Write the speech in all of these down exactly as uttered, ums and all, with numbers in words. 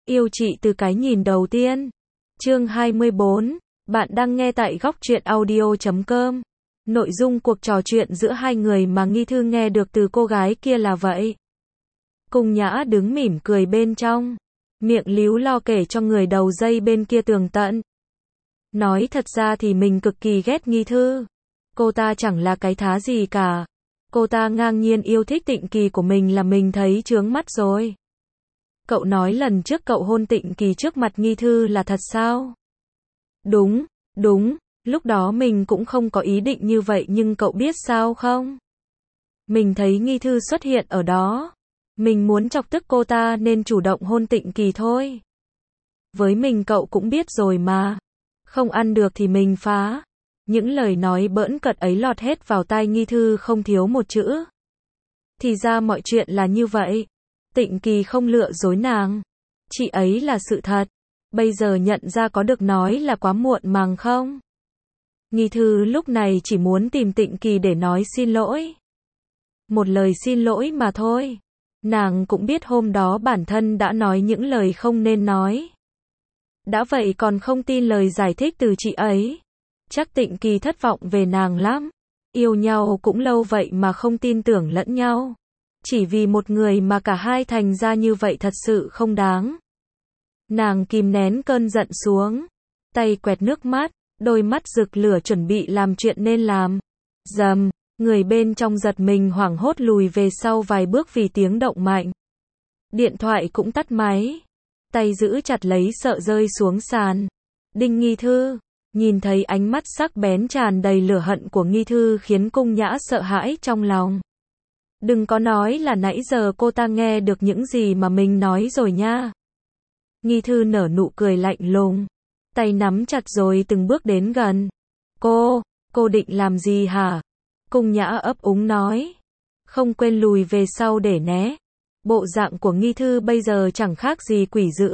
Yêu chị từ cái nhìn đầu tiên. Chương hai mươi bốn. Bạn đang nghe tại góc truyện audio chấm com. Nội dung cuộc trò chuyện giữa hai người mà Nghi Thư nghe được từ cô gái kia là vậy. Cung Nhã đứng mỉm cười bên trong, miệng líu lo kể cho người đầu dây bên kia tường tận. Nói thật ra thì mình cực kỳ ghét Nghi Thư. Cô ta chẳng là cái thá gì cả. Cô ta ngang nhiên yêu thích Tịnh Kỳ của mình là mình thấy chướng mắt rồi. Cậu nói lần trước cậu hôn Tịnh Kỳ trước mặt Nghi Thư là thật sao? Đúng, đúng, lúc đó mình cũng không có ý định như vậy nhưng cậu biết sao không? Mình thấy Nghi Thư xuất hiện ở đó. Mình muốn chọc tức cô ta nên chủ động hôn Tịnh Kỳ thôi. Với mình cậu cũng biết rồi mà. Không ăn được thì mình phá. Những lời nói bỡn cợt ấy lọt hết vào tai Nghi Thư không thiếu một chữ. Thì ra mọi chuyện là như vậy. Tịnh Kỳ không lừa dối nàng. Chị ấy là sự thật. Bây giờ nhận ra có được nói là quá muộn màng không? Nghi Thư lúc này chỉ muốn tìm Tịnh Kỳ để nói xin lỗi. Một lời xin lỗi mà thôi. Nàng cũng biết hôm đó bản thân đã nói những lời không nên nói. Đã vậy còn không tin lời giải thích từ chị ấy. Chắc Tịnh Kỳ thất vọng về nàng lắm. Yêu nhau cũng lâu vậy mà không tin tưởng lẫn nhau. Chỉ vì một người mà cả hai thành ra như vậy thật sự không đáng. Nàng kìm nén cơn giận xuống. Tay quẹt nước mắt, đôi mắt rực lửa chuẩn bị làm chuyện nên làm. Dầm, người bên trong giật mình hoảng hốt lùi về sau vài bước vì tiếng động mạnh. Điện thoại cũng tắt máy. Tay giữ chặt lấy sợ rơi xuống sàn. Đinh Nghi Thư. Nhìn thấy ánh mắt sắc bén tràn đầy lửa hận của Nghi Thư khiến Cung Nhã sợ hãi trong lòng. Đừng có nói là nãy giờ cô ta nghe được những gì mà mình nói rồi nha. Nghi Thư nở nụ cười lạnh lùng. Tay nắm chặt rồi từng bước đến gần. Cô, cô định làm gì hả? Cung Nhã ấp úng nói. Không quên lùi về sau để né. Bộ dạng của Nghi Thư bây giờ chẳng khác gì quỷ dữ.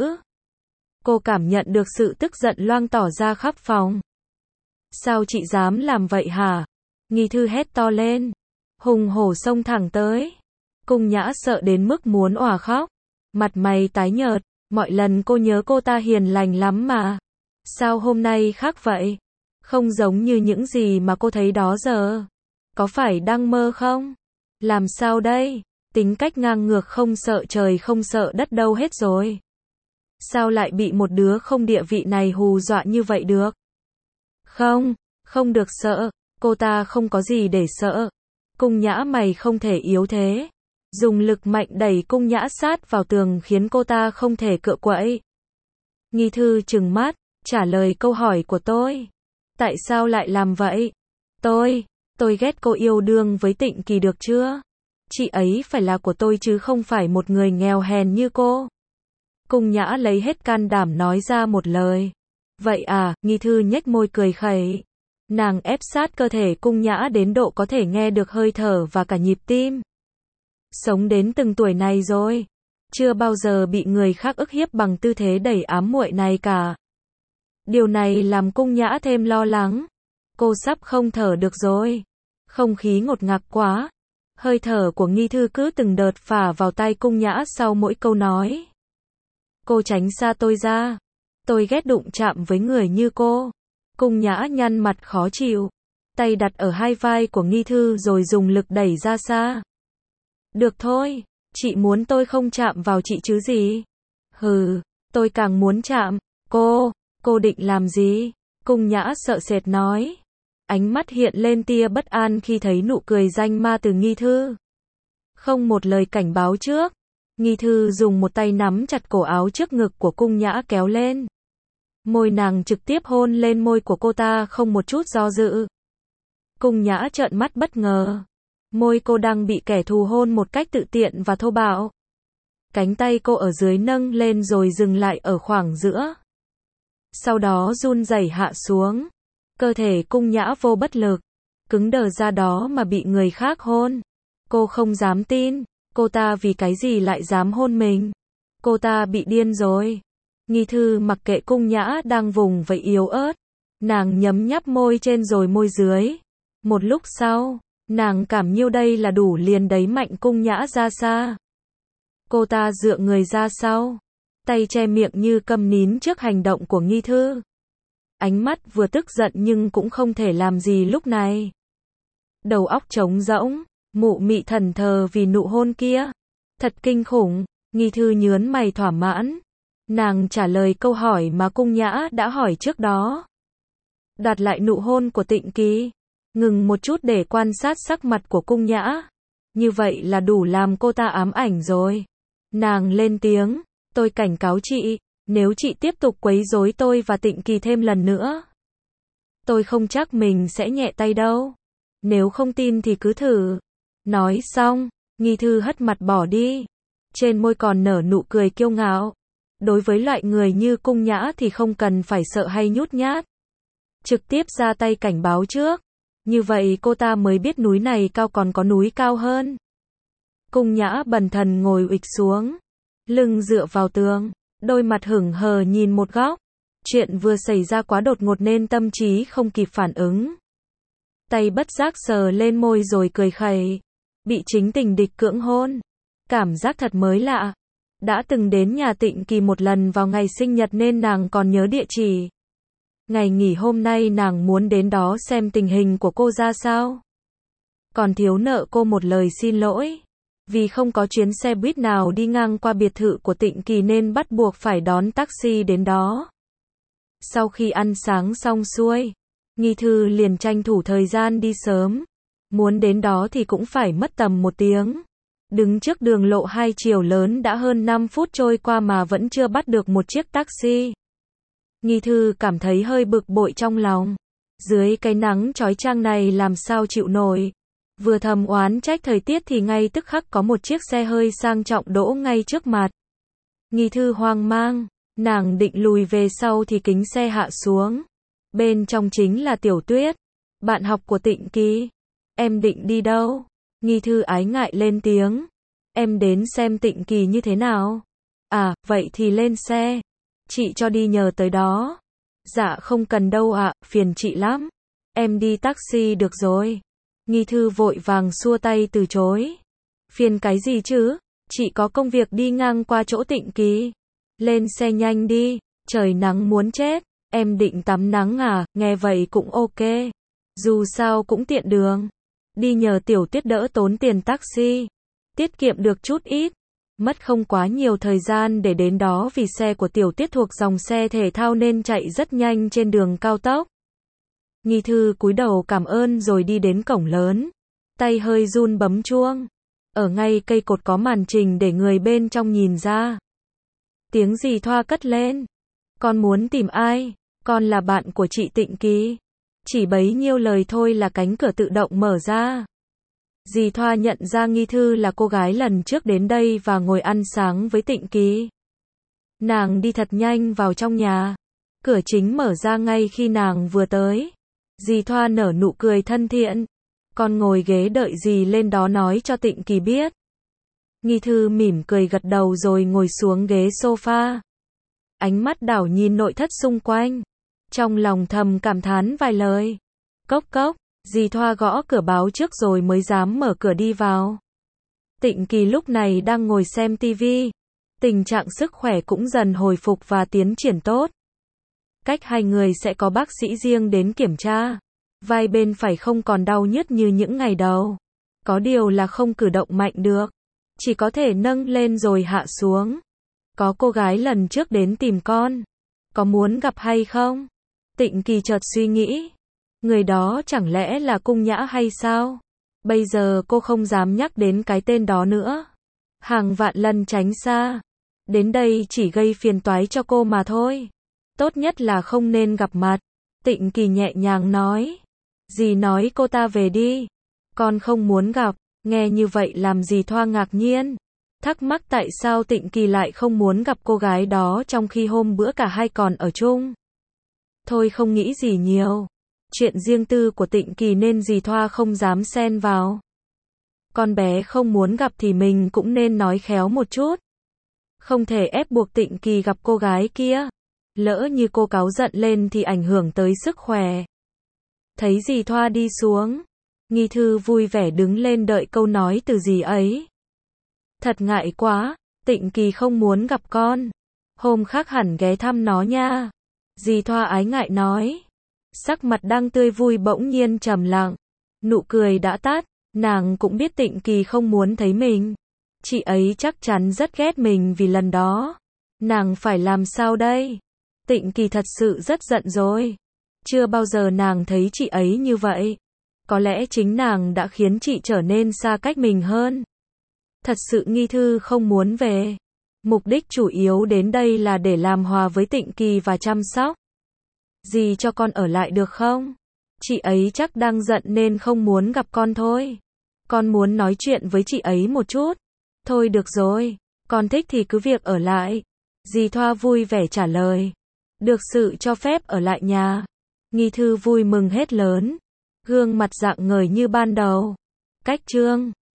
Cô cảm nhận được sự tức giận loang tỏ ra khắp phòng. Sao chị dám làm vậy hả? Nghi Thư hét to lên. Hùng hổ xông thẳng tới. Cung Nhã sợ đến mức muốn òa khóc. Mặt mày tái nhợt. Mọi lần cô nhớ cô ta hiền lành lắm mà. Sao hôm nay khác vậy? Không giống như những gì mà cô thấy đó giờ. Có phải đang mơ không? Làm sao đây? Tính cách ngang ngược không sợ trời không sợ đất đâu hết rồi. Sao lại bị một đứa không địa vị này hù dọa như vậy được? Không, không được sợ. Cô ta không có gì để sợ. Cung Nhã mày không thể yếu thế. Dùng lực mạnh đẩy Cung Nhã sát vào tường khiến cô ta không thể cựa quậy. Nghi Thư trừng mắt, trả lời câu hỏi của tôi. Tại sao lại làm vậy? Tôi, tôi ghét cô yêu đương với Tịnh Kỳ được chưa? Chị ấy phải là của tôi chứ không phải một người nghèo hèn như cô. Cung Nhã lấy hết can đảm nói ra một lời. Vậy à, Nghi Thư nhếch môi cười khẩy. Nàng ép sát cơ thể Cung Nhã đến độ có thể nghe được hơi thở và cả nhịp tim. Sống đến từng tuổi này rồi, chưa bao giờ bị người khác ức hiếp bằng tư thế đầy ám muội này cả. Điều này làm Cung Nhã thêm lo lắng. Cô sắp không thở được rồi. Không khí ngột ngạt quá. Hơi thở của Nghi Thư cứ từng đợt phả vào tai Cung Nhã sau mỗi câu nói. Cô tránh xa tôi ra. Tôi ghét đụng chạm với người như cô. Cung Nhã nhăn mặt khó chịu. Tay đặt ở hai vai của Nghi Thư rồi dùng lực đẩy ra xa. Được thôi, chị muốn tôi không chạm vào chị chứ gì? Hừ, tôi càng muốn chạm. Cô, cô định làm gì? Cung Nhã sợ sệt nói. Ánh mắt hiện lên tia bất an khi thấy nụ cười danh ma từ Nghi Thư. Không một lời cảnh báo trước. Nghi Thư dùng một tay nắm chặt cổ áo trước ngực của Cung Nhã kéo lên. Môi nàng trực tiếp hôn lên môi của cô ta không một chút do dự. Cung Nhã trợn mắt bất ngờ. Môi cô đang bị kẻ thù hôn một cách tự tiện và thô bạo. Cánh tay cô ở dưới nâng lên rồi dừng lại ở khoảng giữa. Sau đó run rẩy hạ xuống. Cơ thể Cung Nhã vô bất lực. Cứng đờ ra đó mà bị người khác hôn. Cô không dám tin. Cô ta vì cái gì lại dám hôn mình? Cô ta bị điên rồi. Nghi Thư mặc kệ Cung Nhã đang vùng vẫy yếu ớt. Nàng nhấm nháp môi trên rồi môi dưới. Một lúc sau, nàng cảm nhiêu đây là đủ liền đẩy mạnh Cung Nhã ra xa. Cô ta dựa người ra sau. tay che miệng như câm nín trước hành động của Nghi Thư. Ánh mắt vừa tức giận nhưng cũng không thể làm gì lúc này. Đầu óc trống rỗng, mụ mị thần thờ vì nụ hôn kia. Thật kinh khủng, Nghi Thư nhớn mày thỏa mãn. Nàng trả lời câu hỏi mà Cung Nhã đã hỏi trước đó. Đặt lại nụ hôn của Tịnh Kỳ. Ngừng một chút để quan sát sắc mặt của Cung Nhã. Như vậy là đủ làm cô ta ám ảnh rồi. Nàng lên tiếng, tôi cảnh cáo chị, nếu chị tiếp tục quấy rối tôi và Tịnh Kỳ thêm lần nữa, tôi không chắc mình sẽ nhẹ tay đâu. Nếu không tin thì cứ thử. Nói xong, Nghi Thư hất mặt bỏ đi. Trên môi còn nở nụ cười kiêu ngạo. Đối với loại người như Cung Nhã thì không cần phải sợ hay nhút nhát. Trực tiếp ra tay cảnh báo trước. Như vậy cô ta mới biết núi này cao còn có núi cao hơn. Cung Nhã bần thần ngồi ụịch xuống. Lưng dựa vào tường. Đôi mặt hững hờ nhìn một góc. Chuyện vừa xảy ra quá đột ngột nên tâm trí không kịp phản ứng. Tay bất giác sờ lên môi rồi cười khẩy. Bị chính tình địch cưỡng hôn. Cảm giác thật mới lạ. Đã từng đến nhà Tịnh Kỳ một lần vào ngày sinh nhật nên nàng còn nhớ địa chỉ. Ngày nghỉ hôm nay nàng muốn đến đó xem tình hình của cô ra sao. Còn thiếu nợ cô một lời xin lỗi. Vì không có chuyến xe buýt nào đi ngang qua biệt thự của Tịnh Kỳ nên bắt buộc phải đón taxi đến đó. Sau khi ăn sáng xong xuôi, Nghi Thư liền tranh thủ thời gian đi sớm. Muốn đến đó thì cũng phải mất tầm một tiếng. Đứng trước đường lộ hai chiều lớn đã hơn năm phút trôi qua mà vẫn chưa bắt được một chiếc taxi. Nghi Thư cảm thấy hơi bực bội trong lòng. Dưới cái nắng chói chang này làm sao chịu nổi. Vừa thầm oán trách thời tiết thì ngay tức khắc có một chiếc xe hơi sang trọng đỗ ngay trước mặt. Nghi Thư hoang mang, nàng định lùi về sau thì kính xe hạ xuống. Bên trong chính là Tiểu Tuyết, bạn học của Tịnh Kỳ. Em định đi đâu? Nghi Thư ái ngại lên tiếng. Em đến xem Tịnh Kỳ như thế nào. À, vậy thì lên xe. Chị cho đi nhờ tới đó. Dạ không cần đâu ạ, phiền chị lắm. Em đi taxi được rồi. Nghi Thư vội vàng xua tay từ chối. Phiền cái gì chứ? Chị có công việc đi ngang qua chỗ Tịnh Kỳ. Lên xe nhanh đi, trời nắng muốn chết. Em định tắm nắng à, nghe vậy cũng ok. Dù sao cũng tiện đường. Đi nhờ Tiểu Tuyết đỡ tốn tiền taxi. Tiết kiệm được chút ít. Mất không quá nhiều thời gian để đến đó vì xe của Tiểu Tuyết thuộc dòng xe thể thao nên chạy rất nhanh trên đường cao tốc. Nghi Thư cúi đầu cảm ơn rồi đi đến cổng lớn. Tay hơi run bấm chuông. Ở ngay cây cột có màn trình để người bên trong nhìn ra. Tiếng Dì Thoa cất lên. Con muốn tìm ai? Con là bạn của chị Tịnh Kỳ. Chỉ bấy nhiêu lời thôi là cánh cửa tự động mở ra. Dì Thoa nhận ra Nghi Thư là cô gái lần trước đến đây và ngồi ăn sáng với Tịnh Kỳ. Nàng đi thật nhanh vào trong nhà. Cửa chính mở ra ngay khi nàng vừa tới. Dì Thoa nở nụ cười thân thiện. Con ngồi ghế đợi dì lên đó nói cho Tịnh Kỳ biết. Nghi Thư mỉm cười gật đầu rồi ngồi xuống ghế sofa. Ánh mắt đảo nhìn nội thất xung quanh. Trong lòng thầm cảm thán vài lời. Cốc cốc, dì Thoa gõ cửa báo trước rồi mới dám mở cửa đi vào. Tịnh Kỳ lúc này đang ngồi xem tivi. Tình trạng sức khỏe cũng dần hồi phục và tiến triển tốt. Cách hai người sẽ có bác sĩ riêng đến kiểm tra. Vai bên phải không còn đau nhức như những ngày đầu. Có điều là không cử động mạnh được. Chỉ có thể nâng lên rồi hạ xuống. Có cô gái lần trước đến tìm con. Có muốn gặp hay không? Tịnh Kỳ chợt suy nghĩ. Người đó chẳng lẽ là Cung Nhã hay sao? Bây giờ cô không dám nhắc đến cái tên đó nữa. Hàng vạn lần tránh xa. Đến đây chỉ gây phiền toái cho cô mà thôi. Tốt nhất là không nên gặp mặt. Tịnh Kỳ nhẹ nhàng nói. Dì nói cô ta về đi. Con không muốn gặp. Nghe như vậy làm Dì Thoa ngạc nhiên. Thắc mắc tại sao Tịnh Kỳ lại không muốn gặp cô gái đó trong khi hôm bữa cả hai còn ở chung. Thôi không nghĩ gì nhiều. Chuyện riêng tư của Tịnh Kỳ nên Dì Thoa không dám xen vào. Con bé không muốn gặp thì mình cũng nên nói khéo một chút. Không thể ép buộc Tịnh Kỳ gặp cô gái kia. Lỡ như cô cáu giận lên thì ảnh hưởng tới sức khỏe. Thấy Dì Thoa đi xuống. Nghi Thư vui vẻ đứng lên đợi câu nói từ dì ấy. Thật ngại quá, Tịnh Kỳ không muốn gặp con. Hôm khác hẳn ghé thăm nó nha. Dì Thoa ái ngại nói. Sắc mặt đang tươi vui bỗng nhiên trầm lặng. Nụ cười đã tắt, nàng cũng biết Tịnh Kỳ không muốn thấy mình. Chị ấy chắc chắn rất ghét mình vì lần đó. Nàng phải làm sao đây? Tịnh Kỳ thật sự rất giận rồi. Chưa bao giờ nàng thấy chị ấy như vậy. Có lẽ chính nàng đã khiến chị trở nên xa cách mình hơn. Thật sự Nghi Thư không muốn về. Mục đích chủ yếu đến đây là để làm hòa với Tịnh Kỳ và chăm sóc. Dì cho con ở lại được không? Chị ấy chắc đang giận nên không muốn gặp con thôi. Con muốn nói chuyện với chị ấy một chút. Thôi được rồi, con thích thì cứ việc ở lại. Dì Thoa vui vẻ trả lời. Được sự cho phép ở lại nhà. Nghi Thư vui mừng hết lớn. Gương mặt rạng ngời như ban đầu. Cách chương